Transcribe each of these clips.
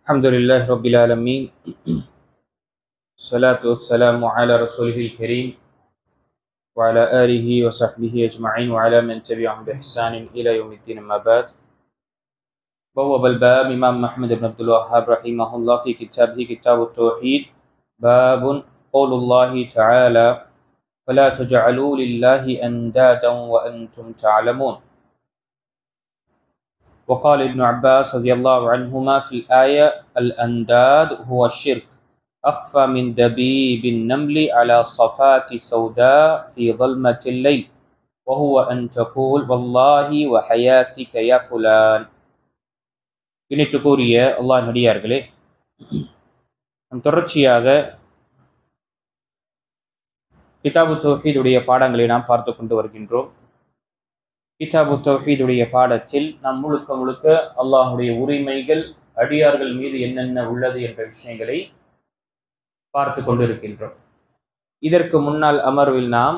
الحمد لله رب العالمين. الصلاة والسلام على رسوله الكريم وعلى آله وصحبه أجمعين وعلى من تبعهم بإحسان إلى يوم الدين. أما بعد. بوب الباب إمام محمد بن عبد الوهاب رحمه الله في كتابه كتاب التوحيد باب قول الله تعالى فلا تجعلوا لله أندادا وأنتم تعلمون. وقال ابن عباس رضي الله عنهما في الآية الأنداد هو الشرك أخفى من دبيب النمل على صفات سوداء في ظلمة الليل وهو أن تقول والله وحياتك يا فلان. இணைத்துக்கூறிய அல்லாஹ் நடிகார்களே, தொடர்ச்சியாக கிதாபு தௌஹீதுடைய பாடங்களை நாம் பார்த்து கொண்டு வருகின்றோம். கிதாபு தௌஹீதுடைய பாடத்தில் நாம் முழுக்க முழுக்க அல்லாஹுடைய உரிமைகள் அடியார்கள் மீது என்னென்ன உள்ளது என்ற விஷயங்களை பார்த்து கொண்டிருக்கின்றோம். இதற்கு முன்னால் அமர்வில் நாம்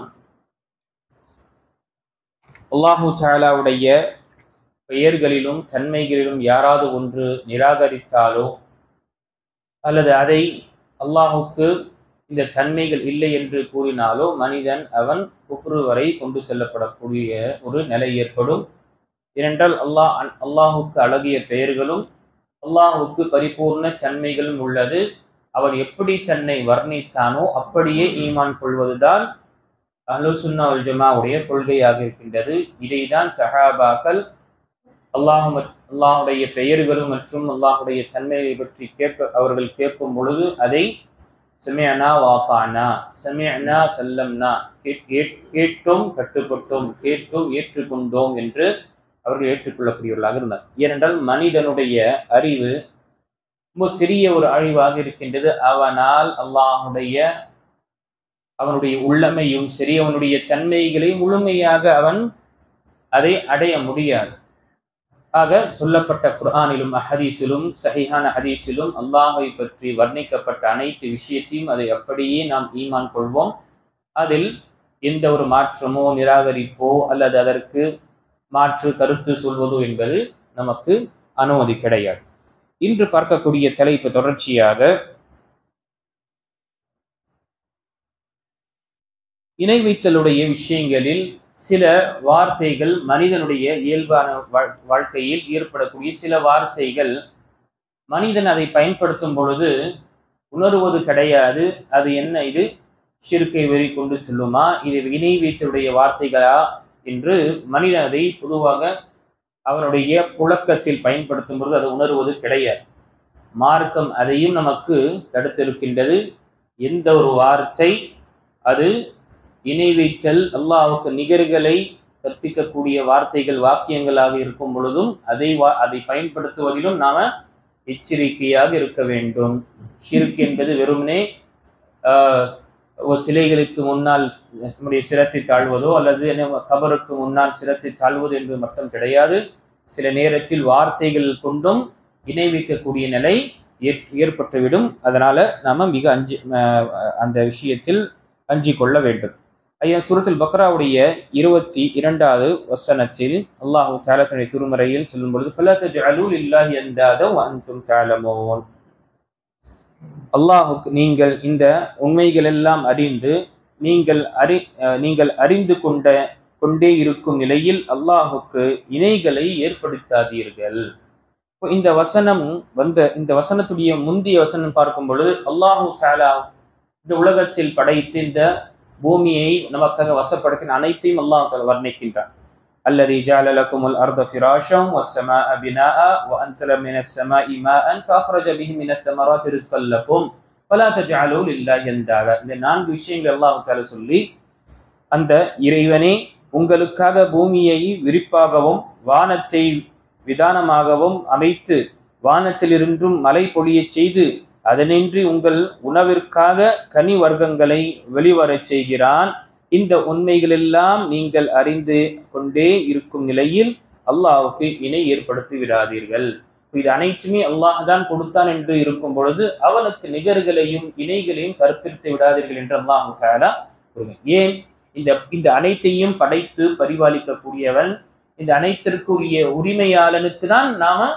அல்லாஹு தஆலாவுடைய பெயர்களிலும் தன்மைகளிலும் யாராவது ஒன்று நிராகரித்தாலோ அல்லது அதை அல்லாஹுக்கு இந்த தன்மைகள் இல்லை என்று கூறினாலோ மனிதன் அவன் குஃப்ரு வரை கொண்டு செல்லப்படக்கூடிய ஒரு நிலை ஏற்படும். ஏனென்றால் அல்லாஹுக்கு அழகிய பெயர்களும் அல்லாஹுக்கு பரிபூர்ண தன்மைகளும் உள்ளது. அவன் எப்படி தன்னை வர்ணித்தானோ அப்படியே ஈமான் கொள்வதுதான் அஹ்லுஸ் சுன்னா வல் ஜமாவுடைய கொள்கையாக இருக்கின்றது. இதைதான் சஹாபாக்கள் அல்லாஹுடைய பெயர்களும் மற்றும் அல்லாஹுடைய தன்மையை பற்றி அவர்கள் கேட்கும் பொழுது அதை சமிஅனா வஅதானா, சமிஅனா சல்லம்னா, கேட்டோம் கட்டுப்பட்டோம், கேட்டோம் ஏற்றுக்கொண்டோம் என்று அவர்கள் ஏற்றுக்கொள்ளக்கூடியவர்களாக இருந்தார். ஏனென்றால் மனிதனுடைய அறிவு ரொம்ப சிறிய ஒரு அழிவாக இருக்கின்றது. அவனால் அவனுடைய உள்ளமையும் சரி அவனுடைய தன்மைகளை முழுமையாக அவன் அதை அடைய முடியாது. ஆக சொல்லப்பட்ட குர்ஆனிலும் ஹதீஸிலும் சஹீஹான ஹதீஸிலும் அல்லாஹை பற்றி வர்ணிக்கப்பட்ட அனைத்து விஷயத்தையும் அதை அப்படியே நாம் ஈமான் கொள்வோம். அதில் எந்த ஒரு மாற்றமோ நிராகரிப்போ அல்லது அதற்கு மாற்று கருத்து சொல்வதோ என்பது நமக்கு அனுமதி கிடையாது. இன்று பார்க்கக்கூடிய தலைப்பு தொடர்ச்சியாக இணை வைத்தலுடைய விஷயங்களில் சில வார்த்தைகள், மனிதனுடைய இயல்பான வாழ்க்கையில் ஏற்படக்கூடிய சில வார்த்தைகள் மனிதன் அதை பயன்படுத்தும் பொழுது உணர்வது கிடையாது. அது என்ன, இது ஷிர்கை வெறி கொண்டு செல்லுமா, இது இணை வைத்தலுடைய வார்த்தைகளா என்று மனிதன் அதை பொதுவாக அவனுடைய புழக்கத்தில் பயன்படுத்தும் பொழுது அது உணர்வது கிடையாது. மார்க்கம் அதையும் நமக்கு தடுத்திருக்கின்றது. எந்த ஒரு வார்த்தை அது இணை வைத்தல் அல்லாஹ்வுக்கு நிகர்களை கற்பிக்கக்கூடிய வார்த்தைகள் வாக்கியங்களாக இருக்கும் பொழுதும் அதை பயன்படுத்துவதிலும் நாம எச்சரிக்கையாக இருக்க வேண்டும். ஷிர்க் என்பது வெறுமனே சிலைகளுக்கு முன்னால் நம்முடைய சிரத்தை தாழ்வதோ அல்லது கபருக்கு முன்னால் சிரத்தை தாழ்வது என்பது மட்டும் கிடையாது. சில நேரத்தில் வார்த்தைகள் கொண்டும் இணை வைக்கக்கூடிய நிலை ஏற்பட்டுவிடும். அதனால நாம மிக அந்த விஷயத்தில் அஞ்சிக் கொள்ள வேண்டும். சூரத்துல் பக்ராவுடைய 22வது வசனத்தில் அல்லாஹ் தஆலா தன்னுடைய திருமறையில் சொல்லும் பொழுது ஃபலா தஜஅலூ லில்லாஹி அன்தாத வ அன்தும் தஅலமூன், அல்லாஹ்வுக்கு நீங்கள் இந்த உண்மைகள் எல்லாம் அறிந்து நீங்கள் அறிந்து கொண்டே இருக்கும் நிலையில் அல்லாஹ்வுக்கு இணைகளை ஏற்படுத்தாதீர்கள். இந்த வசனத்துடைய முந்தைய வசனம் பார்க்கும் பொழுது அல்லாஹ் தஆலா இந்த உலகத்தில் படைத்து இந்த பூமியை நமக்காக வசப்படுத்தின அனைத்தையும் அல்லாஹ் தஆலா வர்ணிக்கின்றான். அல்லதி ஜஅல லகுமுல் அர்த ஃபிராஷன் வஸ்ஸமாஅ பினாஅ வஅன்ஸல மினஸ் ஸமாஇ மாஅன் ஃபஅக்ரஜ பிஹி மினஸ் ஸமராத்தி ரிஸ்கல் லகும் ஃபலா தஜஅலூ லில்லாஹி அன்தாத. இந்த 4 விஷயங்கள் அல்லாஹ் தஆலா சொல்லி, அந்த இறைவனே உங்களுக்காக பூமியை விரிப்பாகவும் வானத்தை விதானமாகவும் அமைத்து வானத்திலிருந்தும் மழை பொழியச் செய்து அதனின்றி உங்கள் உணவிற்காக கனி வர்க்கங்களை வெளிவரச் செய்கிறான். இந்த உண்மைகள் எல்லாம் நீங்கள் அறிந்து கொண்டே இருக்கும் நிலையில் அல்லாஹ்வுக்கு இணை ஏற்படுத்தி விடாதீர்கள். இது அனைத்துமே அல்லாஹ் தான் கொடுத்தான் என்று இருக்கும் பொழுது அவனுக்கு நிகர்களையும் இணைகளையும் கற்பித்து விடாதீர்கள் என்று அல்லாஹ் தஆலா கூறுகிறான். ஏன், இந்த அனைத்தையும் படைத்து பரிபாலிக்கக்கூடியவன், இந்த அனைத்திற்குரிய உரிமையாளனுக்கு தான் நாம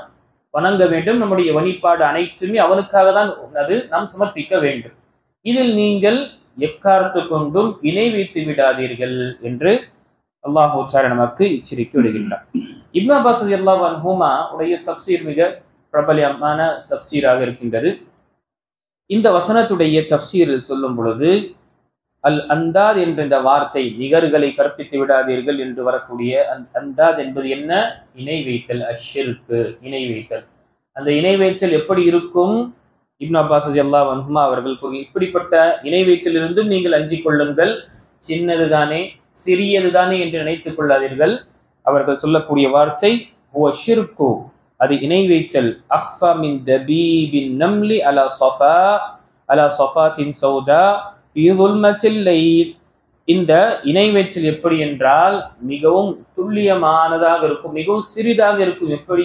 வணங்க வேண்டும். நம்முடைய வழிபாடு அனைத்துமே அவனுக்காக தான் அது நாம் சமர்ப்பிக்க வேண்டும். இதில் நீங்கள் எக்காரணத்து கொண்டும் இணை வைத்து விடாதீர்கள் என்று அல்லாஹ் நமக்கு எச்சரிக்கை விடுகின்றார். இப்னு அப்பாஸ் ரலியல்லாஹு அன்ஹுமா உடைய தஃப்சீர் மிக பிரபலமான தஃப்சீராக இருக்கின்றது. இந்த வசனத்துடைய தஃப்சீரில் சொல்லும் பொழுது அல் அந்தாத் என்ற இந்த வார்த்தை, நிகர்களை கற்பித்து விடாதீர்கள் என்று வரக்கூடிய அந்தாத் என்பது என்ன? இணை வைத்தல், அஷ்ஷிர்கு, இணை வைத்தல். அந்த இணை வைத்தல் எப்படி இருக்கும்? இப்னு அப்பாஸ் ரலியல்லாஹு அன்ஹுமா அவர்கள் இப்படிப்பட்ட இணை வைத்தலிருந்தும் நீங்கள் அஞ்சிக் கொள்ளுங்கள். சின்னதுதானே, சிறியதுதானே என்று நினைத்துக் கொள்ளாதீர்கள். அவர்கள் சொல்லக்கூடிய வார்த்தை ஹுவ ஷிர்கு, அது இணை வைத்தல். அக்ஃபா மின் தபீபின் நம்லி அலா ஸஃபாத்தின் சௌதா ஃபீ ظுல்மத்தில் லைல். இந்த இணை வைத்தல் எப்படி என்றால் மிகவும் துல்லியமானதாக இருக்கும், மிகவும் சிறிதாக இருக்கும். எப்படி?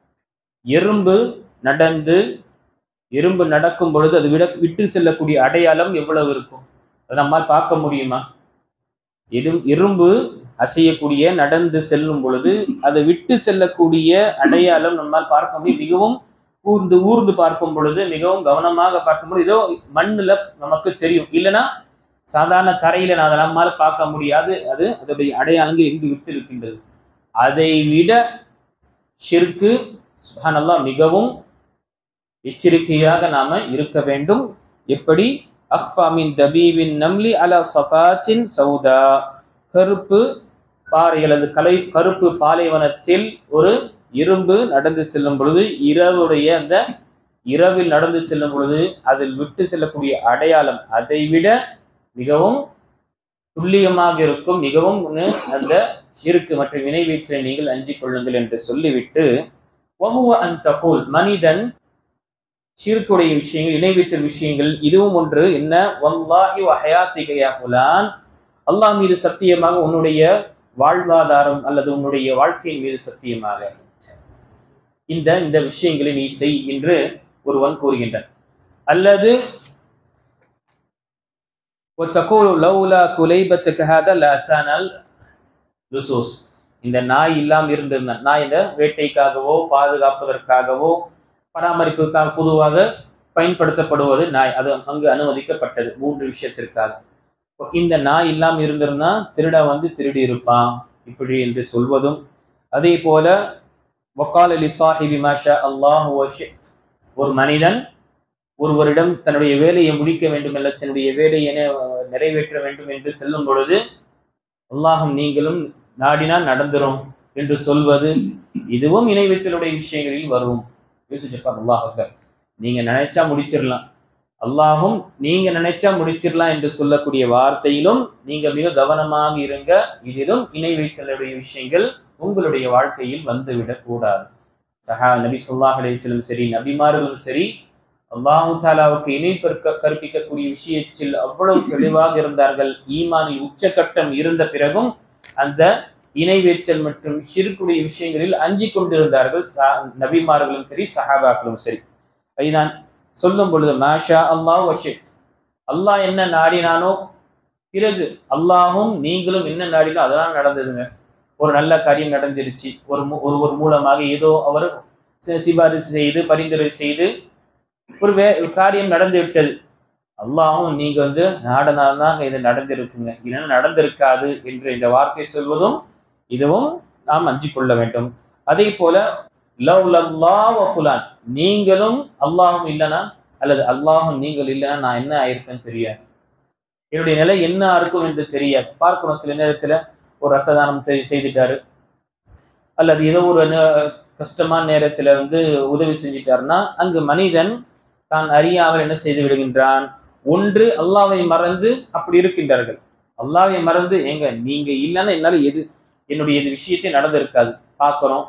எறும்பு நடக்கும் பொழுது அது விட்டு செல்லக்கூடிய அடையாளம் எவ்வளவு இருக்கும்? அதை நம்மால் பார்க்க முடியுமா? எறும்பு அசையக்கூடிய, நடந்து செல்லும் பொழுது அதை விட்டு செல்லக்கூடிய அடையாளம் நம்மால் பார்க்க முடியும். மிகவும் ஊர்ந்து பார்க்கும் பொழுது, மிகவும் கவனமாக பார்க்கும் பொழுது ஏதோ மண்ணுல நமக்கு தெரியும். இல்லைன்னா சாதாரண தரையில நம்மால பார்க்க முடியாது. அது அதோடைய அடையாளங்கள் எங்கு விட்டு இருக்கின்றது. அதை விட ஷிர்கு சுப்ஹானல்லாஹ் மிகவும் எச்சரிக்கையாக நாம இருக்க வேண்டும். எப்படி? அக்ஃபா மின் தபீபின் நம்லி அலா ஸஃபாத்தின் சௌதா, கருப்பு பாறை அல்லது கருப்பு பாலைவனத்தில் ஒரு இரும்பு நடந்து செல்லும் பொழுது, அந்த இரவில் நடந்து செல்லும் பொழுது அதில் விட்டு செல்லக்கூடிய அடையாளம் அதை விட மிகவும் துல்லியமாக இருக்கும். மிகவும் அந்த ஷிர்க் மற்றும் இணை வைத்தலை நீங்கள் அஞ்சிக் கொள்ளுங்கள் என்று சொல்லிவிட்டு, வஹுவ அன் தகூல், மனிதன் ஷிர்க்குடைய விஷயங்கள், இணை வைத்தல் விஷயங்கள் இதுவும் ஒன்று. என்ன? வல்லாஹி வ ஹயாத்திக யா ஃபுலான், அல்லாஹ் மீது சத்தியமாக, உன்னுடைய வாழ்வாதாரம் அல்லது உன்னுடைய வாழ்க்கையின் மீது சத்தியமாக இந்த விஷயங்களை நீ செய் என்று ஒருவன் கூறுகின்றான். அல்லது லௌலா குலைபத்துக ஹாதா லஅதானல் லுசூஸ், இந்த நாய் இல்லாமல் இருந்திருந்த, நாய் இந்த வேட்டைக்காகவோ பாதுகாப்பதற்காகவோ பராமரிப்புக்காக பொதுவாக பயன்படுத்தப்படுவது நாய், அது அங்கு அனுமதிக்கப்பட்டது 3 விஷயத்திற்காக. இந்த நாய் இல்லாமல் இருந்திருந்தா திருட திருடி இருப்பான் இப்படி என்று சொல்வதும், அதே போல வகால லிசாஹிபி மா ஷா அல்லாஹு வ ஷித், ஒரு மனிதன் ஒருவரிடம் தன்னுடைய வேலையை முடிக்க வேண்டும் அல்ல தன்னுடைய வேலையை நிறைவேற்ற வேண்டும் என்று செல்லும் பொழுது, அல்லாஹும் நீங்களும் நாடினால் நடந்துரும் என்று சொல்வது, இதுவும் இணை வைத்தலுடைய விஷயங்களில் வரும். யோசிச்சிருப்பாங்க. அல்லாஹ் அக்பர், நீங்க நினைச்சா முடிச்சிடலாம், அல்லாஹும் நீங்க நினைச்சா முடிச்சிடலாம் என்று சொல்லக்கூடிய வார்த்தையிலும் நீங்க மிக கவனமாக இருங்க. இதிலும் இணை வைத்தலுடைய விஷயங்கள் உங்களுடைய வாழ்க்கையில் வந்துவிடக் கூடாது. நபி ஸல்லல்லாஹு அலைஹி வஸல்லம் சரி, நபிமார்களும் சரி, அல்லாஹு தஆலாவுக்கு இணை கற்பிக்கக்கூடிய விஷயத்தில் அவ்வளவு தெளிவாக இருந்தார்கள். ஈமானில் உச்சகட்டம் இருந்த பிறகும் அந்த இணை வைத்தல் மற்றும் ஷிர்க்குடைய விஷயங்களில் அஞ்சிக் கொண்டிருந்தார்கள். நபிமார்களும் சரி, சஹாபாக்களும் சரி. நான் சொல்லும் பொழுது மாஷா அல்லாஹ் வஷித், அல்லாஹ் என்ன நாடினானோ, பிறகு அல்லாஹும் நீங்களும் என்ன நாடினோ அதெல்லாம் நடந்ததுங்க. ஒரு நல்ல காரியம் நடந்துருச்சு, ஒருவர் மூலமாக ஏதோ அவர் சிபாரிசு செய்து பரிந்துரை செய்து ஒரு காரியம் நடந்து விட்டது. அல்லாஹும் நீங்க நாடனால்தான் இது நடந்திருக்குங்க, இல்லைன்னா நடந்திருக்காது என்று இந்த வார்த்தை சொல்வதும் இதுவும் நாம் அஞ்சிக் கொள்ள வேண்டும். அதே போல லவ்லல்லாஹ் வ ஃபுலான், நீங்களும் அல்லாஹும் இல்லைனா அல்லது அல்லாஹும் நீங்கள் இல்லைன்னா நான் என்ன ஆயிருக்கேன்னு தெரியாது, என்னுடைய நிலை என்ன இருக்கும் என்று தெரியாது. பார்க்கணும், சில நேரத்துல ஒரு ரத்த தானம் செய்துட்டாரு அல்லது ஏதோ ஒரு கஷ்டமான நேரத்துல உதவி செஞ்சிட்டாருன்னா அங்கு மனிதன் தான் அறியாமல் என்ன செய்து விடுகின்றான்? ஒன்று அல்லாஹ்வை மறந்து அப்படி இருக்கின்றார்கள். அல்லாஹ்வை மறந்து நீங்க இல்லைன்னா என்னால என்னுடைய விஷயத்தை நடந்திருக்காது பார்க்கிறோம்.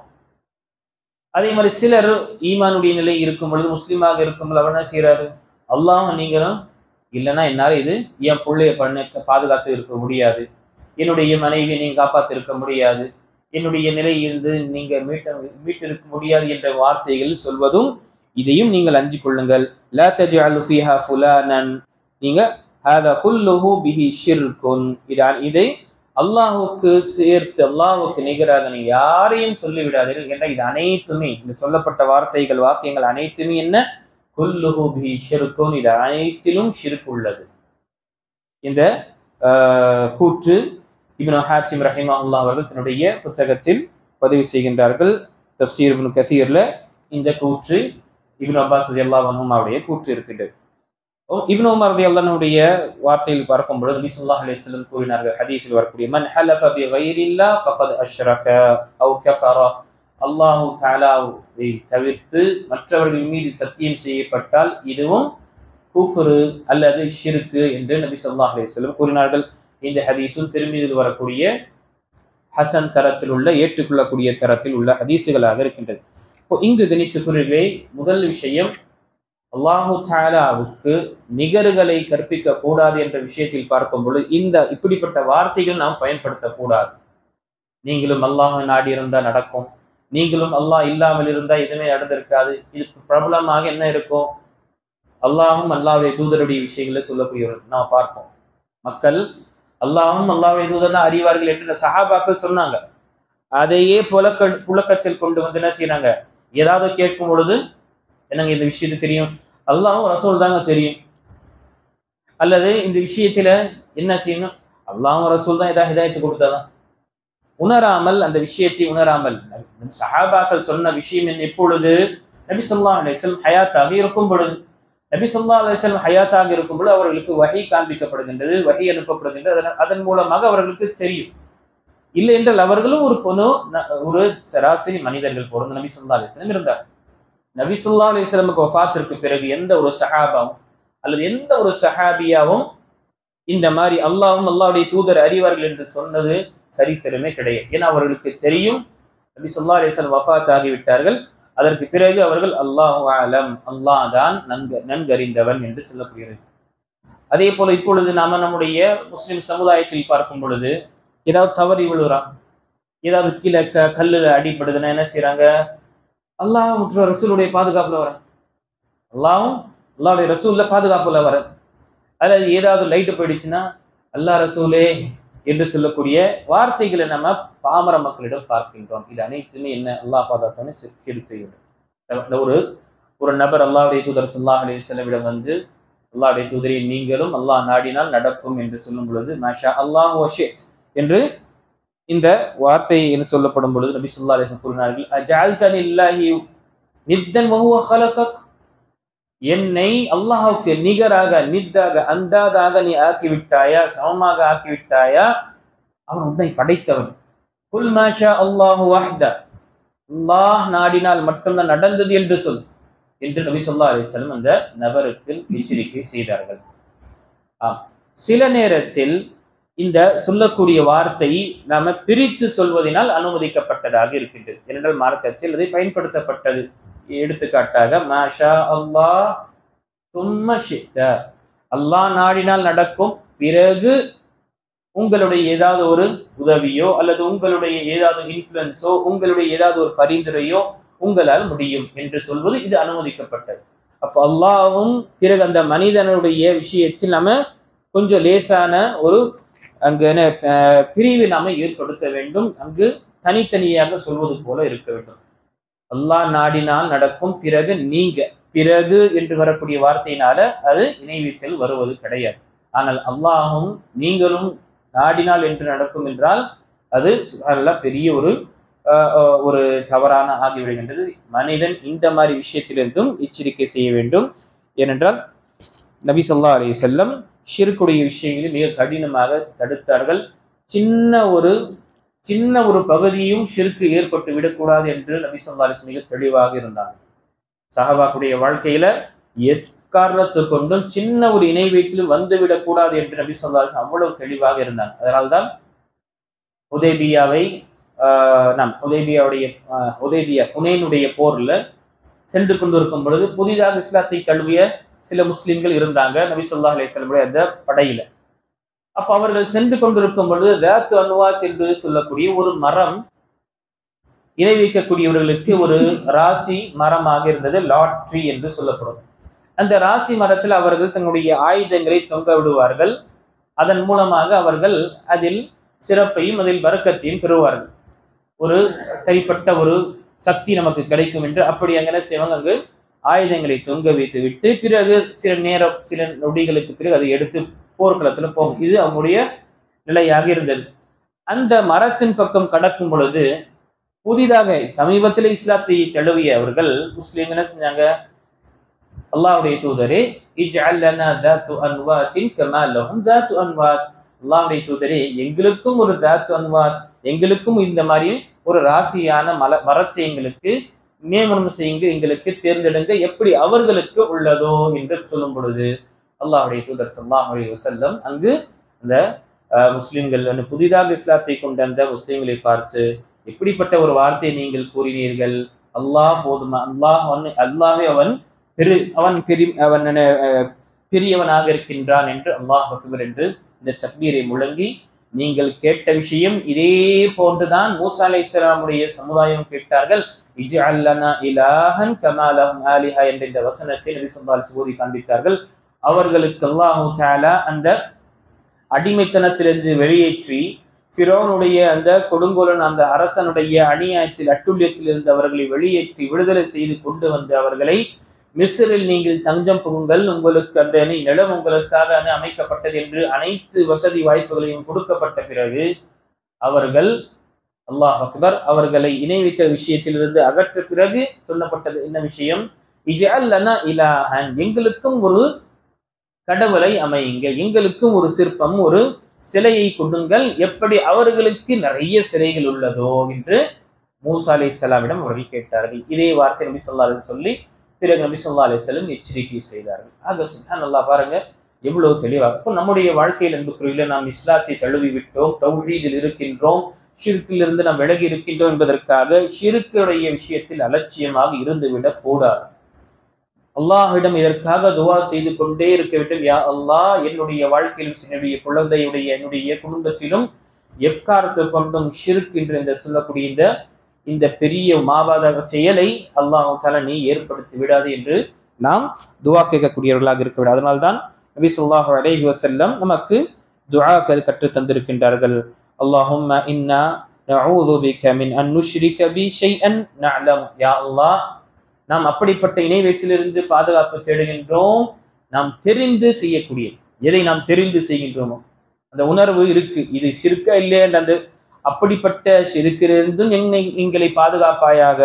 அதே மாதிரி சிலர் ஈமானுடைய நிலை இருக்கும் பொழுது, முஸ்லீமாக இருக்கும் பொழுது அவர் என்ன செய்யறாரு? அல்லாஹ் நீங்களும் இல்லைன்னா என்னால என் பிள்ளைய பாதுகாத்து இருக்க முடியாது, என்னுடைய மனைவியை நீங்க காப்பாத்து இருக்க முடியாது, என்னுடைய நிலையிலிருந்து நீங்க மீட்டிருக்க முடியாது என்ற வார்த்தைகள் சொல்வதும் இதையும் நீங்கள் அஞ்சிக் கொள்ளுங்கள். லா தஜஅலு ஃபீஹா ஃபுலானன், நீங்க ஹாதா குல்லுஹு பிஹி ஷிர்குன், இதை அல்லாஹுக்கு சேர்த்து அல்லாஹுக்கு நிகராக நீ யாரையும் சொல்லிவிடாதீர்கள் என்ற இது அனைத்துமே இந்த சொல்லப்பட்ட வார்த்தைகள் வாக்கியங்கள் அனைத்துமே என்ன குல்லுஹு பிஹி ஷிர்குன், இது அனைத்திலும் ஷிர்க் உள்ளது. இந்த கூற்று இப்னு ஹாத்திம் ரஹிமஹுல்லாஹ் அவர்கள் தன்னுடைய புத்தகத்தில் பதிவு செய்கின்றார்கள். தஃப்சீர் இப்னு கஸீர்ல இந்த கூற்று இப்னு அப்பாஸ் ரலியல்லாஹு அன்ஹுவுடைய கூற்று இருக்கின்றது. இப்னு உமர் ரலியல்லாஹு அன்ஹுடைய வார்த்தையில் பார்க்கும்போது நபி ஸல்லல்லாஹு அலைஹி வஸல்லம் கூறினார்கள், ஹதீஸில் வரக்கூடிய மன் ஹலஃப பிகைரில்லாஹ் ஃபகத் அஷ்ரக அவ் கஃபர, அல்லாஹ் தஆலாவை தவிர்த்து மற்றவர்கள் மீது சத்தியம் செய்யப்பட்டால் இதுவும் குஃப்ரு அல்லது ஷிர்க் என்று நபி ஸல்லல்லாஹு அலைஹி வஸல்லம் கூறினார்கள். இந்த ஹதீஸும் திருமீதியில் வரக்கூடிய ஹசன் தரத்தில் உள்ள ஏற்றுக்கொள்ளக்கூடிய தரத்தில் உள்ள ஹதீஸுகளாக இருக்கின்றது. இப்போ இங்கு கணித்துக்குரியவர்களே, முதல் விஷயம் அல்லாஹு தஆலாவுக்கு நிகர்களை கற்பிக்க கூடாது என்ற விஷயத்தில் பார்க்கும் பொழுது இந்த இப்படிப்பட்ட வார்த்தைகள் நாம் பயன்படுத்தக்கூடாது. நீங்களும் அல்லாஹ் நாடி இருந்தா நடக்கும், நீங்களும் அல்லாஹ் இல்லாமல் இருந்தா எதுவுமே நடந்திருக்காது. இது பிரபலமாக என்ன இருக்கும், அல்லாஹும் அல்லாஹ்வுடைய தூதருடைய விஷயங்களை சொல்லக்கூடியவர்கள் நாம் பார்ப்போம். மக்கள் அல்லாஹும் அல்லாஹ்வுடைய தூதர் தான் அறிவார்கள் என்று சஹாபாக்கள் சொன்னாங்க. அதையே புழக்கத்தில் கொண்டு வந்து என்ன செய்யறாங்க, ஏதாவது கேட்கும் பொழுது என்னங்க இந்த விஷயத்து தெரியும், அல்லாஹும் ரசூல் தாங்க தெரியும், அல்லது இந்த விஷயத்துல என்ன செய்யணும், அல்லாஹும் ரசூல் தான் ஏதாவது ஹிதாயத்து கொடுத்தாதான். உணராமல் அந்த விஷயத்தை உணராமல் சஹாபாக்கள் சொன்ன விஷயம் எப்பொழுது நபி ஸல்லல்லாஹு அலைஹி வஸல்லம் ஹயாத்தாக இருக்கும் பொழுது, நபி ஸல்லல்லாஹு அலைஹி வஸல்லம் ஹயாத்தாக இருக்கும் பொழுது அவர்களுக்கு வஹி காண்பிக்கப்படுகின்றது, வஹி அனுப்பப்படுகின்றது. அதன் மூலமாக அவர்களுக்கு தெரியும். இல்லை என்றால் அவர்களும் ஒரு சராசரி மனிதர்கள் போல நபி ஸல்லல்லாஹு அலைஹி வஸல்லம் இருந்தார். நபி ஸல்லல்லாஹு அலைஹி வஸல்லமுக்கு வஃபாத்திற்கு பிறகு எந்த ஒரு சஹாபாவும் அல்லது எந்த ஒரு சஹாபியாவும் இந்த மாதிரி அல்லாஹ்வும் அல்லாஹ்வுடைய தூதர் அறிவார்கள் என்று சொன்னது சரித்திரமே கிடையாது. ஏன்னா அவர்களுக்கு தெரியும் நபி ஸல்லல்லாஹு அலைஹி வஸல்லம் வஃபாத் ஆகிவிட்டார்கள். அதற்கு பிறகு அவர்கள் அல்லாஹு அலம், அல்லாஹ் தான் நன்கறிந்தவன் என்று சொல்லப்படுகிறது. அதே போல இப்பொழுது நாம நம்முடைய முஸ்லிம் சமுதாயத்தில் பார்க்கும் பொழுது ஏதாவது தவறி விழுறான், ஏதாவது கீழே கல்லுல அடிபடுதுன்னா என்ன செய்யறாங்க, அல்லாஹ் மற்றும் ரசூலுடைய பாதுகாப்புல வர, அல்லாஹும் அல்லாஹ்வுடைய ரசூல்ல பாதுகாப்புல வர, அதாவது ஏதாவது லைட்டு போயிடுச்சுன்னா அல்லாஹ் ரசூலே என்று சொல்லக்கூடிய வார்த்தைகளை நம்ம பாமர மக்களிடம் பார்க்கின்றோம். இது அனைத்துமே என்ன, அல்லாஹ் பாதுகாப்புன்னு செய்யணும். ஒரு நபர் அல்லாஹ்வுடைய தூதர் ஸல்லல்லாஹு அலைஹி வஸல்லம் வந்து அல்லாஹ்வுடைய தூதரை நீங்களும் அல்லாஹ் நாடினால் நடக்கும் என்று சொல்லும் பொழுது மாஷா அல்லாஹ் வ ஷித் என்று இந்த வார்த்தை என்று சொல்லப்படும் பொழுது நபி ஸல்லல்லாஹு அலைஹி வஸல்லம் கூறினார்கள், அஜஅல்தனி லில்லாஹி நித்தன் வ ஹுவ ஹலகக், என்னை அல்லாஹ்வுக்கு நிகராக நித்தாக அந்தாதாக நீ ஆக்கிவிட்டாயா, சமமாக ஆக்கிவிட்டாயா, அவன் உன்னை படைத்தவன். குல் மாஷா அல்லாஹு வஹ்த, அல்லாஹ் நாடினால் மட்டும்தான் நடந்தது என்று சொல் என்று நபி ஸல்லல்லாஹு அலைஹி வஸல்லம் அந்த நபருக்கு எச்சரிக்கை செய்தார்கள். சில நேரத்தில் இந்த சொல்லக்கூடிய வார்த்தை நாம பிரித்து சொல்வதனால் அனுமதிக்கப்பட்டதாக இருக்கின்றது. ஏனென்றால் மார்க்கத்தில் அதை பயன்படுத்தப்பட்டது. எடுத்துக்காட்டாக மாஷா அல்லாஹ் சும்ம ஷித்த, அல்லாஹ் நாடினால் நடக்கும், பிறகு உங்களுடைய ஏதாவது ஒரு உதவியோ அல்லது உங்களுடைய ஏதாவது இன்ஃப்ளூயன்ஸோ உங்களுடைய ஏதாவது ஒரு பரிந்துரையோ உங்களால் முடியும் என்று சொல்வது இது அனுமதிக்கப்பட்டது. அப்ப அல்லாஹ்வும் பிறகு அந்த மனிதனுடைய விஷயத்தில் நாம கொஞ்சம் லேசான ஒரு அங்கு என்ன பிரிவு நாம ஏற்படுத்த வேண்டும். அங்கு தனித்தனியாக சொல்வது போல இருக்க வேண்டும். அல்லாஹ் நாடினால் நடக்கும், பிறகு நீங்க, பிறகு என்று வரக்கூடிய வார்த்தையினால அது இணைவீச்சல் வருவது கிடையாது. ஆனால் அல்லாஹும் நீங்களும் நாடினால் என்று நடக்கும் என்றால் அது பெரிய ஒரு தவறான ஆகிவிடுகின்றது. மனிதன் இந்த மாதிரி விஷயத்திலிருந்தும் எச்சரிக்கை செய்ய வேண்டும். ஏனென்றால் நபி ஸல்லல்லாஹு அலைஹி வஸல்லம் ஷிர்க்குடைய விஷயங்களில் மிக கடினமாக தடுத்தார்கள். சின்ன ஒரு பகுதியும் ஷிர்க்கு ஏற்பட்டு விடக்கூடாது என்று நபி ஸல்லல்லாஹு அலைஹி வஸல்லம் மிக தெளிவாக இருந்தாங்க. சஹாபாக்குடைய வாழ்க்கையில எக்காரணத்தை கொண்டும் சின்ன ஒரு இணை வைத்திலும் வந்துவிடக் கூடாது என்று நபி ஸல்லல்லாஹு அலைஹி வஸல்லம் அவ்வளவு தெளிவாக இருந்தாங்க. அதனால்தான் ஹுனைனுடைய போர்ல சென்று கொண்டிருக்கும் பொழுது புதிதாக இஸ்லாத்தை தழுவிய சில முஸ்லிம்கள் இருந்தாங்க நபி ஸல்லல்லாஹு அலைஹி வஸல்லம் அந்த படையில. அப்ப அவர்கள் சென்று கொண்டிருக்கும் பொழுது தாத்து அன்வாத் என்று சொல்லக்கூடிய ஒரு மரம் இணை வைக்கக்கூடியவர்களுக்கு ஒரு ராசி மரமாக இருந்தது, லாட்ரி என்று சொல்லப்படும். அந்த ராசி மரத்தில் அவர்கள் தங்களுடைய ஆயுதங்களை தொங்க விடுவார்கள். அதன் மூலமாக அவர்கள் அதில் சிறப்பையும் அதில் பரக்கத்தையும் பெறுவார்கள். ஒரு தனிப்பட்ட ஒரு சக்தி நமக்கு கிடைக்கும் என்று அப்படி அங்கே செய்வாங்க. அங்கு ஆயுதங்களை தொங்க வைத்து விட்டு பிறகு சில நொடிகளுக்கு பிறகு அதை எடுத்து போர்க்களத்துல போகும். இது அவங்களுடைய நிலையாக இருந்தது. அந்த மரத்தின் பக்கம் கடக்கும் பொழுது புதிதாக சமீபத்தில் இஸ்லாத்தை தழுவிய அவர்கள் முஸ்லீம் என்ன செஞ்சாங்க, அல்லாஹ்வுடைய தூதரே இஜ்அல் லனா ذات انواط كما لهم ذات انواط, அல்லாஹ்வுடைய தூதரே எங்களுக்கும் ஒரு ذات انواط, எங்களுக்கும் இந்த மாதிரி ஒரு ராசியான மரத்தை எங்களுக்கு நியமனம் செய்யுங்க, எங்களுக்கு தேர்ந்தெடுங்க, எப்படி அவர்களுக்கு உள்ளதோ என்று சொல்லும் பொழுது அல்லாஹ்வுடைய தூதர் ஸல்லல்லாஹு அலைஹி வஸல்லம் அங்கு அந்த முஸ்லிம்கள் புதிதாக இஸ்லாத்தை கொண்ட அந்த முஸ்லிம்களை பார்த்து, எப்படிப்பட்ட ஒரு வார்த்தையை நீங்கள் கூறினீர்கள், அல்லாஹ் போதுமா, அல்லாஹ்வே அவன் பெரியவனாக இருக்கின்றான் என்று அல்லாஹ் அக்பர் என்று இந்த தக்பீரை முழங்கி, நீங்கள் கேட்ட விஷயம் இதே போன்றுதான் மூசா அலைஹிஸ்ஸலாமுடைய சமுதாயம் கேட்டார்கள். இஜ்அல் லனா இலாஹன் கமா லஹும் ஆலிஹா என்ற இந்த வசனத்தை நபி ஸல்லல்லாஹு அலைஹி வஸல்லம் ஓதி காண்பித்தார்கள். அவர்களுக்கு அல்லாஹ் தஆலா அந்த அடிமைத்தனத்திலிருந்து வெளியேற்றி ஃபிரௌனுடைய அந்த கொடுங்கோலன் அந்த அரசனுடைய அநியாயத்தில் அட்டுழியத்தில் இருந்து அவர்களை வெளியேற்றி விடுதலை செய்து கொண்டு வந்து அவர்களை மிஸ்ரில் நீங்கள் தஞ்சம் புகுங்கள், உங்களுக்கு அந்த நிலம் உங்களுக்காக அமைக்கப்பட்டது என்று அனைத்து வசதி வாய்ப்புகளையும் கொடுக்கப்பட்ட பிறகு அவர்கள் அல்லாஹ் அக்பர் அவர்களை இணை வைத்த விஷயத்திலிருந்து அகற்ற பிறகு சொல்லப்பட்டது என்ன விஷயம், இஜ்அல் லனா இலாஹன், எங்களுக்கும் ஒரு கடவுளை அமையுங்க, எங்களுக்கும் ஒரு சிற்பம் ஒரு சிலையை கொடுங்கள், எப்படி அவர்களுக்கு நிறைய சிலைகள் உள்ளதோ என்று மூசா அலைஹிஸ்ஸலாமிடம் அவர்கள் கேட்டார்கள். இதே வார்த்தை நபி ஸல்லல்லாஹு அலைஹி சொல்லி பிறகு நபி ஸல்லல்லாஹு அலைஹி வஸல்லம் எச்சரிக்கை செய்தார்கள். ஆக சுப்ஹானல்லாஹ், பாருங்க எவ்வளவு தெளிவாக. இப்போ நம்முடைய வாழ்க்கையில் அன்புக்குரிய நாம் இஸ்லாத்தை தழுவி விட்டோம், தௌஹீதில் இருக்கின்றோம், ஷிர்கில் இருந்து நாம் விலகி இருக்கின்றோம் என்பதற்காக ஷிர்க்குடைய விஷயத்தில் அலட்சியமாக இருந்துவிடக் கூடாது. அல்லாஹ்விடம் இதற்காக துவா செய்து கொண்டே இருக்க வேண்டும். யா அல்லாஹ், என்னுடைய வாழ்க்கையிலும் என்னுடைய குழந்தையுடைய என்னுடைய குடும்பத்திலும் எக்காரத்தை கொண்டும் ஷிர்க் என்று சொல்லக்கூடிய இந்த பெரிய மாபாத செயலை அல்லாஹ் தஆலா நீ ஏற்படுத்தி விடாது என்று நாம் துவா கேட்கக்கூடியவர்களாக இருக்க வேண்டும். அதனால்தான் நபி ஸல்லல்லாஹு அலைஹி வஸல்லம் நமக்கு துஆக்கள் கற்றுத் தந்திருக்கின்றார்கள். அல்லாஹும்ம இன்னா நஊது பிக மின் அன் நுஷ்ரிக பி ஷைஅன் நஅலம், யா அல்லாஹ், நாம் அப்படிப்பட்ட இணை வைப்பிலிருந்து பாதுகாப்பு தேடுகின்றோம். நாம் தெரிந்து செய்யக்கூடிய எதை நாம் தெரிந்து செய்கின்றோமோ அந்த உணர்வு இருக்கு, இது ஷிர்கா இல்லையா அந்த அப்படிப்பட்ட ஷிர்கிலிருந்தும் எங்களை பாதுகாப்பாயாக.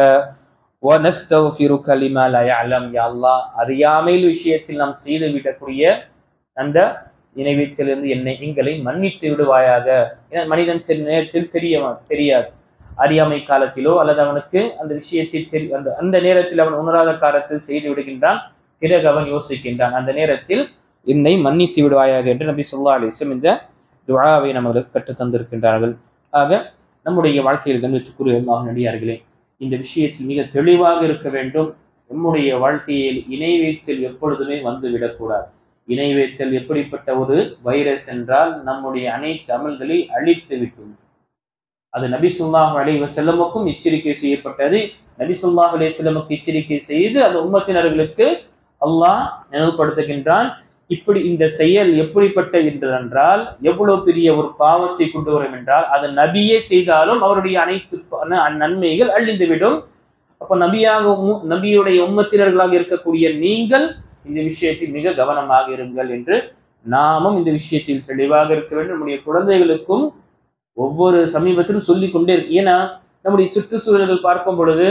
வனஸ்தக்ஃபிருக லிமா லா யஅலம், யா அல்லாஹ், அறியாமையில் விஷயத்தில் நாம் செய்து விடக்கூடிய அந்த இணை வைப்பிலிருந்து எங்களை மன்னித்து விடுவாயாக. ஏன்னா மனிதன் சில நேரத்தில் தெரியாது, அறியாமை காலத்திலோ அல்லது அவனுக்கு அந்த விஷயத்தை அந்த நேரத்தில் அவன் உணராத காலத்தில் செய்து விடுகின்றான், பிறகு அவன் யோசிக்கின்றான், அந்த நேரத்தில் என்னை மன்னித்து விடுவாயாக என்று நபி ஸல்லல்லாஹு அலைஹி வஸல்லம் இந்த துஆவை நமக்கு கற்றுத் தந்திருக்கின்றார்கள். ஆக நம்முடைய வாழ்க்கையில் கண்ணியத்துக்குரிய அல்லாஹ்வின் அடியார்களே, இந்த விஷயத்தில் மிக தெளிவாக இருக்க வேண்டும். நம்முடைய வாழ்க்கையில் இணை வைத்தல் எப்பொழுதுமே வந்து விடக்கூடாது. இணை வைத்தல் எப்படிப்பட்ட ஒரு வைரஸ் என்றால் நம்முடைய அனைத்து அமல்களை அழித்து விட்டு, அது நபி ஸல்லல்லாஹு அலைஹி வஸல்லமுக்கும் எச்சரிக்கை செய்யப்பட்டது. நபி ஸல்லல்லாஹு அலைஹி வஸல்லமுக்கு எச்சரிக்கை செய்து அந்த உம்மத்தினர்களுக்கு அல்லாஹ் நினைவுபடுத்துகின்றான். இப்படி இந்த செயல் எப்படிப்பட்ட என்றால் எவ்வளவு பெரிய ஒரு பாவத்தை கொண்டு வரும் என்றால் அது நபியே செய்தாலும் அவருடைய அனைத்து நன்மைகள் அழிந்துவிடும். அப்ப நபியுடைய உம்மத்தினர்களாக இருக்கக்கூடிய நீங்கள் இந்த விஷயத்தில் மிக கவனமாக இருங்கள் என்று நாமும் இந்த விஷயத்தில் தெளிவாக இருக்க வேண்டும். நம்முடைய குழந்தைகளுக்கும் ஒவ்வொரு சமீபத்திலும் சொல்லிக் கொண்டே இருக்கு. ஏன்னா நம்முடைய சுற்றுச்சூழல்கள் பார்க்கும் பொழுது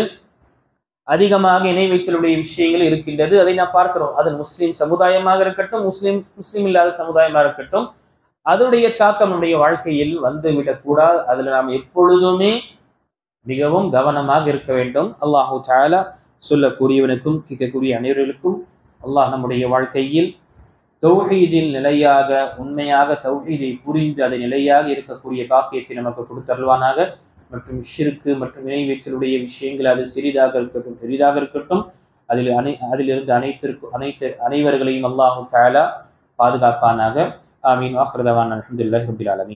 அதிகமாக இணை வைத்தலுடைய விஷயங்கள் இருக்கின்றது. அதை நாம் பார்க்கிறோம். அது முஸ்லிம் சமுதாயமாக இருக்கட்டும், முஸ்லிம் இல்லாத சமுதாயமாக இருக்கட்டும், அதனுடைய தாக்கம் நம்முடைய வாழ்க்கையில் வந்துவிடக் கூடாது. அதுல நாம் எப்பொழுதுமே மிகவும் கவனமாக இருக்க வேண்டும். அல்லாஹு தஆலா சொல்லக்கூடியவனுக்கும் கேட்கக்கூடிய அனைவர்களுக்கும் அல்லாஹ் நம்முடைய வாழ்க்கையில் தௌஹீதில் நிலையாக உண்மையாக தௌஹீதை புரிந்து அதை நிலையாக இருக்கக்கூடிய பாக்கியத்தை நமக்கு கொடுத்தருள்வானாக. மற்றும் ஷிர்க் மற்றும் இணை வைத்தலுடைய விஷயங்கள் அது சிறிதாக இருக்கட்டும் பெரிதாக இருக்கட்டும், அதிலிருந்து அனைவர்களையும் அல்லாஹு தஆலா பாதுகாப்பானாக. ஆமீன். ஆகிரு தஅவானா அல்ஹம்துலில்லாஹி ரப்பில் ஆலமீன்.